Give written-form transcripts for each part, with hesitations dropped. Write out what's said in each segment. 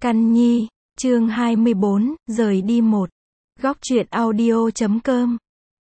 Căn Nhi, chương 24, rời đi một. Góc truyện audio.com.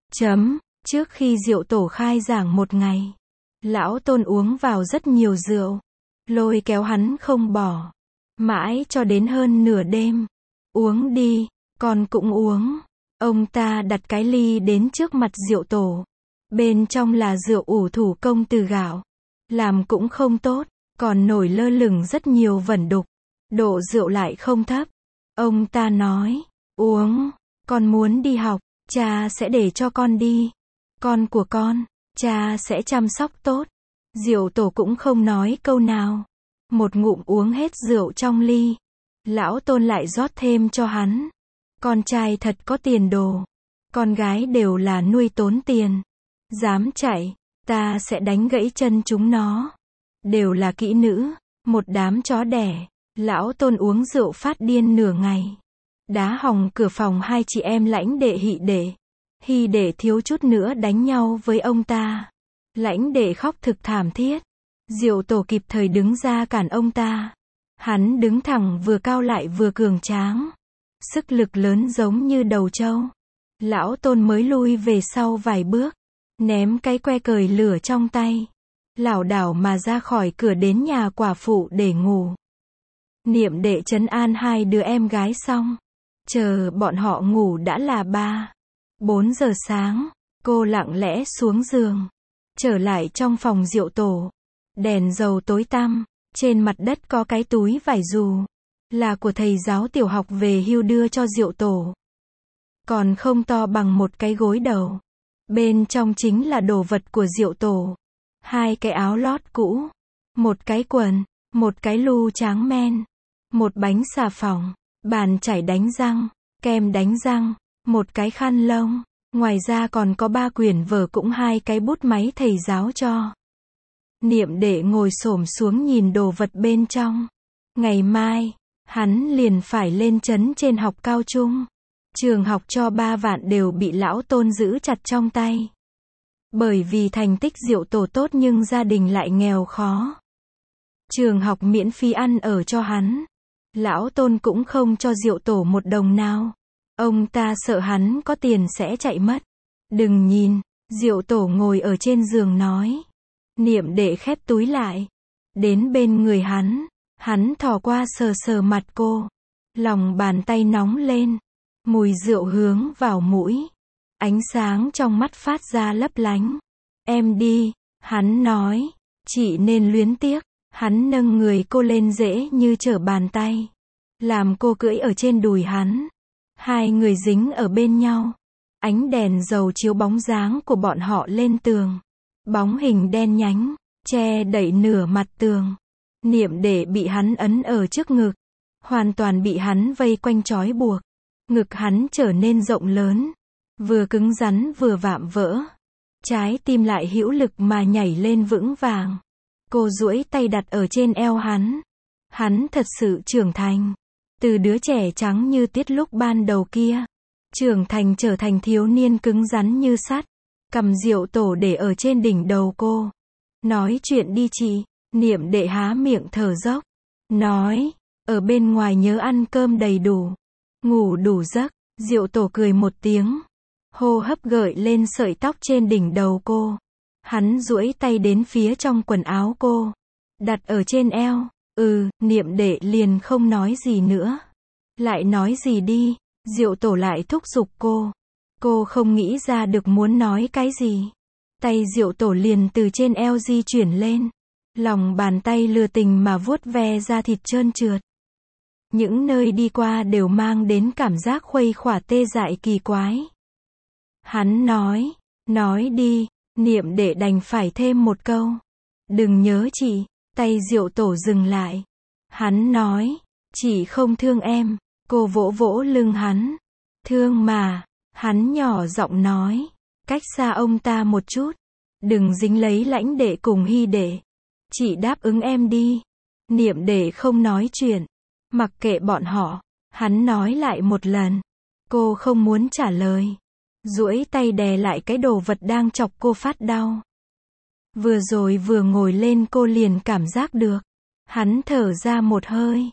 Trước khi Diệu Tổ khai giảng một ngày, Lão Tôn uống vào rất nhiều rượu, lôi kéo hắn không bỏ. Mãi cho đến hơn nửa đêm. Uống đi, con cũng uống. Ông ta đặt cái ly đến trước mặt Diệu Tổ. Bên trong là rượu ủ thủ công từ gạo. Làm cũng không tốt, còn nổi lơ lửng rất nhiều vẩn đục. Độ rượu lại không thấp. Ông ta nói, uống, con muốn đi học, cha sẽ để cho con đi. Con của con, cha sẽ chăm sóc tốt. Diệu Tổ cũng không nói câu nào. Một ngụm uống hết rượu trong ly. Lão Tôn lại rót thêm cho hắn. Con trai thật có tiền đồ. Con gái đều là nuôi tốn tiền. Dám chạy, ta sẽ đánh gãy chân chúng nó. Đều là kỹ nữ, một đám chó đẻ. Lão Tôn uống rượu phát điên nửa ngày. Đá hỏng cửa phòng hai chị em Lãnh Đệ Hị Đệ. Hy Đệ thiếu chút nữa đánh nhau với ông ta. Lãnh Đệ khóc thực thảm thiết. Diệu Tổ kịp thời đứng ra cản ông ta. Hắn đứng thẳng vừa cao lại vừa cường tráng. Sức lực lớn giống như đầu trâu. Lão Tôn mới lui về sau vài bước. Ném cái que cời lửa trong tay. Lảo đảo mà ra khỏi cửa đến nhà quả phụ để ngủ. Niệm Đệ trấn an hai đứa em gái xong. Chờ bọn họ ngủ đã là 3-4 giờ sáng. Cô lặng lẽ xuống giường. Trở lại trong phòng Diệu Tổ. Đèn dầu tối tăm. Trên mặt đất có cái túi vải dù. Là của thầy giáo tiểu học về hưu đưa cho Diệu Tổ. Còn không to bằng một cái gối đầu. Bên trong chính là đồ vật của Diệu Tổ. 2 cái áo lót cũ. 1 cái quần. 1 cái lu tráng men. 1 bánh xà phòng. Bàn chải đánh răng. Kem đánh răng. 1 cái khăn lông. Ngoài ra còn có 3 quyển vở cũng 2 cái bút máy thầy giáo cho. Niệm Đệ ngồi xổm xuống nhìn đồ vật bên trong. Ngày mai, hắn liền phải lên trấn trên học cao trung. Trường học cho 3 vạn đều bị Lão Tôn giữ chặt trong tay. Bởi vì thành tích Diệu Tổ tốt nhưng gia đình lại nghèo khó. Trường học miễn phí ăn ở cho hắn. Lão Tôn cũng không cho Diệu Tổ một đồng nào. Ông ta sợ hắn có tiền sẽ chạy mất. Đừng nhìn, Diệu Tổ ngồi ở trên giường nói. Niệm Đệ khép túi lại. Đến bên người hắn thò qua sờ sờ mặt cô. Lòng bàn tay nóng lên. Mùi rượu hướng vào mũi. Ánh sáng trong mắt phát ra lấp lánh. Em đi, hắn nói. Chị nên luyến tiếc. Hắn nâng người cô lên dễ như trở bàn tay. Làm cô cưỡi ở trên đùi hắn. Hai người dính ở bên nhau. Ánh đèn dầu chiếu bóng dáng của bọn họ lên tường. Bóng hình đen nhánh, che đậy nửa mặt tường. Niệm Đệ bị hắn ấn ở trước ngực. Hoàn toàn bị hắn vây quanh trói buộc. Ngực hắn trở nên rộng lớn. Vừa cứng rắn vừa vạm vỡ. Trái tim lại hữu lực mà nhảy lên vững vàng. Cô duỗi tay đặt ở trên eo hắn. Hắn thật sự trưởng thành. Từ đứa trẻ trắng như tiết lúc ban đầu kia. Trưởng thành trở thành thiếu niên cứng rắn như sắt. Cầm Diệu Tổ để ở trên đỉnh đầu cô. Nói chuyện đi chị. Niệm Đệ há miệng thở dốc. Nói, ở bên ngoài nhớ ăn cơm đầy đủ. Ngủ đủ giấc. Diệu Tổ cười một tiếng. Hô hấp gợi lên sợi tóc trên đỉnh đầu cô. Hắn duỗi tay đến phía trong quần áo cô. Đặt ở trên eo. Niệm Đệ liền không nói gì nữa. Lại nói gì đi. Diệu Tổ lại thúc giục cô. Cô không nghĩ ra được muốn nói cái gì. Tay Diệu Tổ liền từ trên eo di chuyển lên. Lòng bàn tay lừa tình mà vuốt ve da thịt trơn trượt. Những nơi đi qua đều mang đến cảm giác khuây khỏa tê dại kỳ quái. Hắn nói đi. Niệm Đệ đành phải thêm một câu. Đừng nhớ chị. Tay Diệu Tổ dừng lại. Hắn nói, chị không thương em. Cô vỗ vỗ lưng hắn. Thương mà. Hắn nhỏ giọng nói. Cách xa ông ta một chút. Đừng dính lấy Lãnh Đệ cùng Hy Đệ. Chị đáp ứng em đi. Niệm Đệ không nói chuyện. Mặc kệ bọn họ. Hắn nói lại một lần. Cô không muốn trả lời. Duỗi tay đè lại cái đồ vật đang chọc cô phát đau. Vừa rồi vừa ngồi lên cô liền cảm giác được. Hắn thở ra một hơi.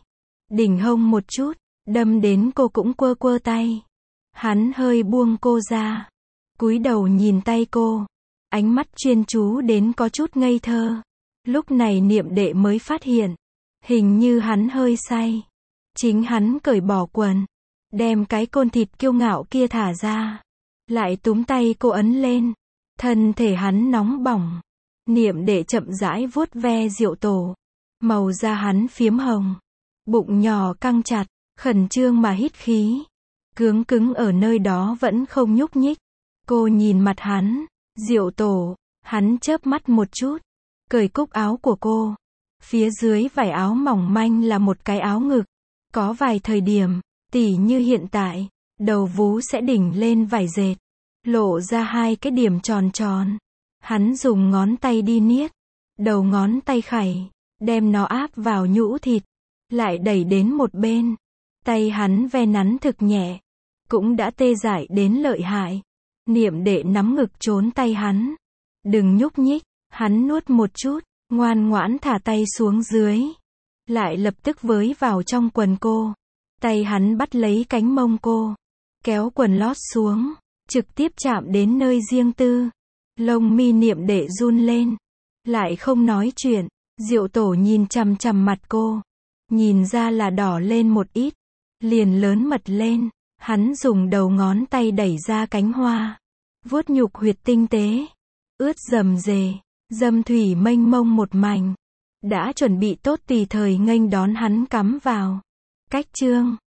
đỉnh hông một chút, đâm đến cô cũng quơ quơ tay. Hắn hơi buông cô ra, cúi đầu nhìn tay cô, ánh mắt chuyên chú đến có chút ngây thơ. Lúc này Niệm Đệ mới phát hiện, hình như hắn hơi say. Chính hắn cởi bỏ quần, đem cái côn thịt kiêu ngạo kia thả ra, lại túm tay cô ấn lên. Thân thể hắn nóng bỏng. Niệm Đệ chậm rãi vuốt ve Diệu Tổ, màu da hắn phiếm hồng, bụng nhỏ căng chặt, khẩn trương mà hít khí, cứng cứng ở nơi đó vẫn không nhúc nhích. Cô nhìn mặt hắn, Diệu Tổ, hắn chớp mắt một chút, cởi cúc áo của cô. Phía dưới vải áo mỏng manh là một cái áo ngực. Có vài thời điểm, tỉ như hiện tại, đầu vú sẽ đỉnh lên vải dệt, lộ ra hai cái điểm tròn tròn. Hắn dùng ngón tay đi niết, đầu ngón tay khẩy, đem nó áp vào nhũ thịt, lại đẩy đến một bên. Tay hắn ve nắn thực nhẹ, cũng đã tê dại đến lợi hại. Niệm Đệ nắm ngực trốn tay hắn. Đừng nhúc nhích, hắn nuốt một chút, ngoan ngoãn thả tay xuống dưới. Lại lập tức với vào trong quần cô. Tay hắn bắt lấy cánh mông cô, kéo quần lót xuống, trực tiếp chạm đến nơi riêng tư. Lông mi Niệm Đệ run lên, lại không nói chuyện. Diệu Tổ nhìn chằm chằm mặt cô, nhìn ra là đỏ lên một ít, liền lớn mật lên. Hắn dùng đầu ngón tay đẩy ra cánh hoa, vuốt nhục huyệt tinh tế, ướt rầm rề, dâm thủy mênh mông một mảnh. Đã chuẩn bị tốt tùy thời nghênh đón hắn cắm vào. Cách chương